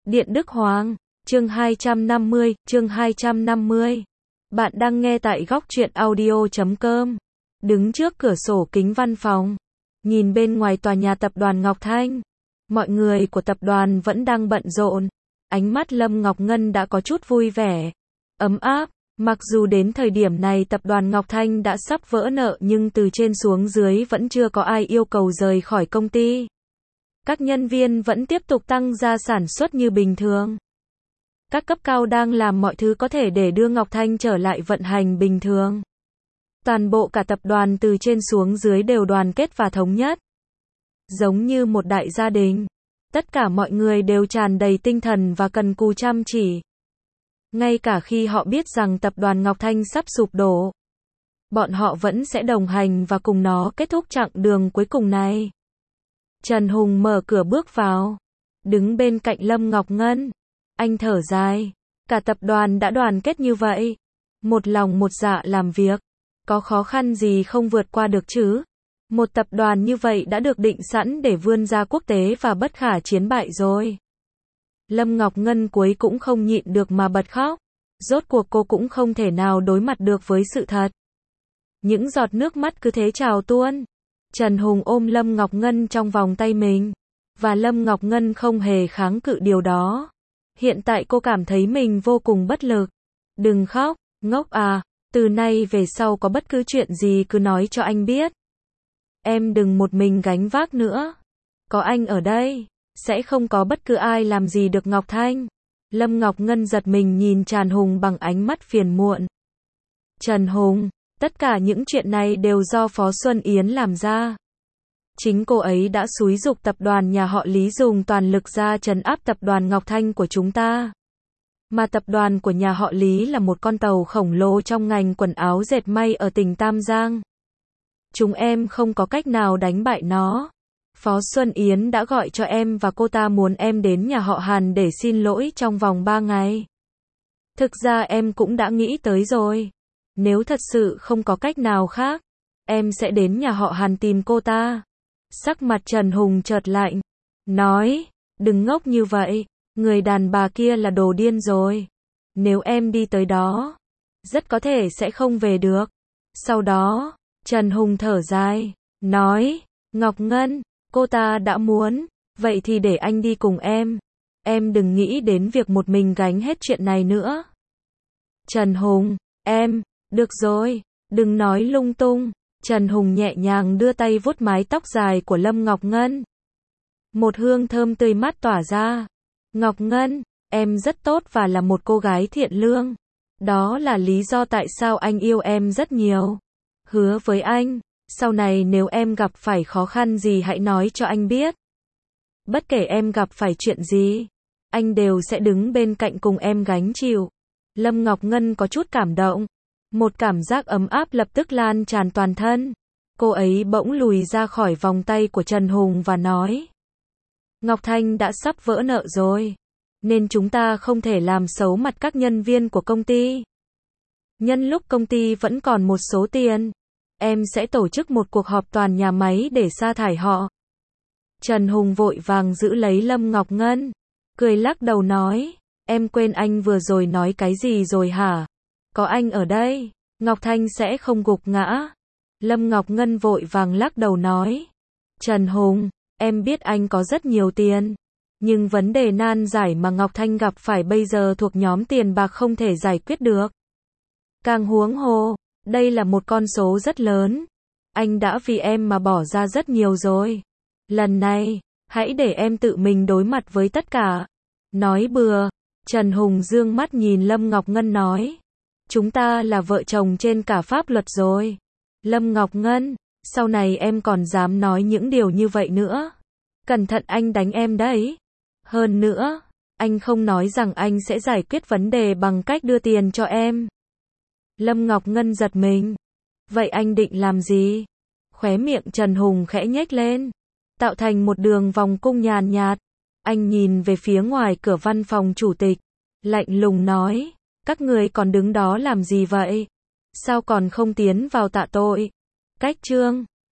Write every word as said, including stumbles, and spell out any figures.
Điện Đức Hoàng, chương hai trăm năm mươi, chương hai trăm năm mươi. Bạn đang nghe tại góc truyện audio chấm com. Đứng trước cửa sổ kính văn phòng, nhìn bên ngoài tòa nhà tập đoàn Ngọc Thanh. Mọi người của tập đoàn vẫn đang bận rộn. Ánh mắt Lâm Ngọc Ngân đã có chút vui vẻ, ấm áp. Mặc dù đến thời điểm này tập đoàn Ngọc Thanh đã sắp vỡ nợ nhưng từ trên xuống dưới vẫn chưa có ai yêu cầu rời khỏi công ty. Các nhân viên vẫn tiếp tục tăng gia sản xuất như bình thường. Các cấp cao đang làm mọi thứ có thể để đưa Ngọc Thanh trở lại vận hành bình thường. Toàn bộ cả tập đoàn từ trên xuống dưới đều đoàn kết và thống nhất. Giống như một đại gia đình. Tất cả mọi người đều tràn đầy tinh thần và cần cù chăm chỉ. Ngay cả khi họ biết rằng tập đoàn Ngọc Thanh sắp sụp đổ, bọn họ vẫn sẽ đồng hành và cùng nó kết thúc chặng đường cuối cùng này. Trần Hùng mở cửa bước vào, đứng bên cạnh Lâm Ngọc Ngân. Anh thở dài, cả tập đoàn đã đoàn kết như vậy, một lòng một dạ làm việc, có khó khăn gì không vượt qua được chứ? Một tập đoàn như vậy đã được định sẵn để vươn ra quốc tế và bất khả chiến bại rồi. Lâm Ngọc Ngân cuối cũng không nhịn được mà bật khóc. Rốt cuộc cô cũng không thể nào đối mặt được với sự thật. Những giọt nước mắt cứ thế trào tuôn. Trần Hùng ôm Lâm Ngọc Ngân trong vòng tay mình. Và Lâm Ngọc Ngân không hề kháng cự điều đó. Hiện tại cô cảm thấy mình vô cùng bất lực. Đừng khóc, ngốc à. Từ nay về sau có bất cứ chuyện gì cứ nói cho anh biết. Em đừng một mình gánh vác nữa. Có anh ở đây, sẽ không có bất cứ ai làm gì được Ngọc Thanh. Lâm Ngọc Ngân giật mình nhìn Trần Hùng bằng ánh mắt phiền muộn. Trần Hùng, tất cả những chuyện này đều do Phó Xuân Yến làm ra. Chính cô ấy đã xúi giục tập đoàn nhà họ Lý dùng toàn lực ra trấn áp tập đoàn Ngọc Thanh của chúng ta. Mà tập đoàn của nhà họ Lý là một con tàu khổng lồ trong ngành quần áo dệt may ở tỉnh Tam Giang. Chúng em không có cách nào đánh bại nó. Phó Xuân Yến đã gọi cho em và cô ta muốn em đến nhà họ Hàn để xin lỗi trong vòng ba ngày. Thực ra em cũng đã nghĩ tới rồi. Nếu thật sự không có cách nào khác, em sẽ đến nhà họ Hàn tìm cô ta. Sắc mặt Trần Hùng chợt lạnh, nói, đừng ngốc như vậy, người đàn bà kia là đồ điên rồi. Nếu em đi tới đó, rất có thể sẽ không về được. Sau đó, Trần Hùng thở dài, nói, Ngọc Ngân, cô ta đã muốn, vậy thì để anh đi cùng em. Em đừng nghĩ đến việc một mình gánh hết chuyện này nữa. Trần Hùng, em, được rồi, đừng nói lung tung. Trần Hùng nhẹ nhàng đưa tay vuốt mái tóc dài của Lâm Ngọc Ngân. Một hương thơm tươi mát tỏa ra. Ngọc Ngân, em rất tốt và là một cô gái thiện lương. Đó là lý do tại sao anh yêu em rất nhiều. Hứa với anh, sau này nếu em gặp phải khó khăn gì hãy nói cho anh biết. Bất kể em gặp phải chuyện gì, anh đều sẽ đứng bên cạnh cùng em gánh chịu. Lâm Ngọc Ngân có chút cảm động. Một cảm giác ấm áp lập tức lan tràn toàn thân. Cô ấy bỗng lùi ra khỏi vòng tay của Trần Hùng và nói. Ngọc Thanh đã sắp vỡ nợ rồi. Nên chúng ta không thể làm xấu mặt các nhân viên của công ty. Nhân lúc công ty vẫn còn một số tiền, em sẽ tổ chức một cuộc họp toàn nhà máy để sa thải họ. Trần Hùng vội vàng giữ lấy Lâm Ngọc Ngân. Cười lắc đầu nói. Em quên anh vừa rồi nói cái gì rồi hả? Có anh ở đây, Ngọc Thanh sẽ không gục ngã. Lâm Ngọc Ngân vội vàng lắc đầu nói. Trần Hùng, em biết anh có rất nhiều tiền. Nhưng vấn đề nan giải mà Ngọc Thanh gặp phải bây giờ thuộc nhóm tiền bạc không thể giải quyết được. Càng huống hồ, đây là một con số rất lớn. Anh đã vì em mà bỏ ra rất nhiều rồi. Lần này, hãy để em tự mình đối mặt với tất cả. Nói bừa. Trần Hùng dương mắt nhìn Lâm Ngọc Ngân nói. Chúng ta là vợ chồng trên cả pháp luật rồi. Lâm Ngọc Ngân, sau này em còn dám nói những điều như vậy nữa. Cẩn thận anh đánh em đấy. Hơn nữa, anh không nói rằng anh sẽ giải quyết vấn đề bằng cách đưa tiền cho em. Lâm Ngọc Ngân giật mình. Vậy anh định làm gì? Khóe miệng Trần Hùng khẽ nhếch lên, tạo thành một đường vòng cung nhàn nhạt. Anh nhìn về phía ngoài cửa văn phòng chủ tịch, lạnh lùng nói. Các người còn đứng đó làm gì vậy? Sao còn không tiến vào tạ tội? Cách chương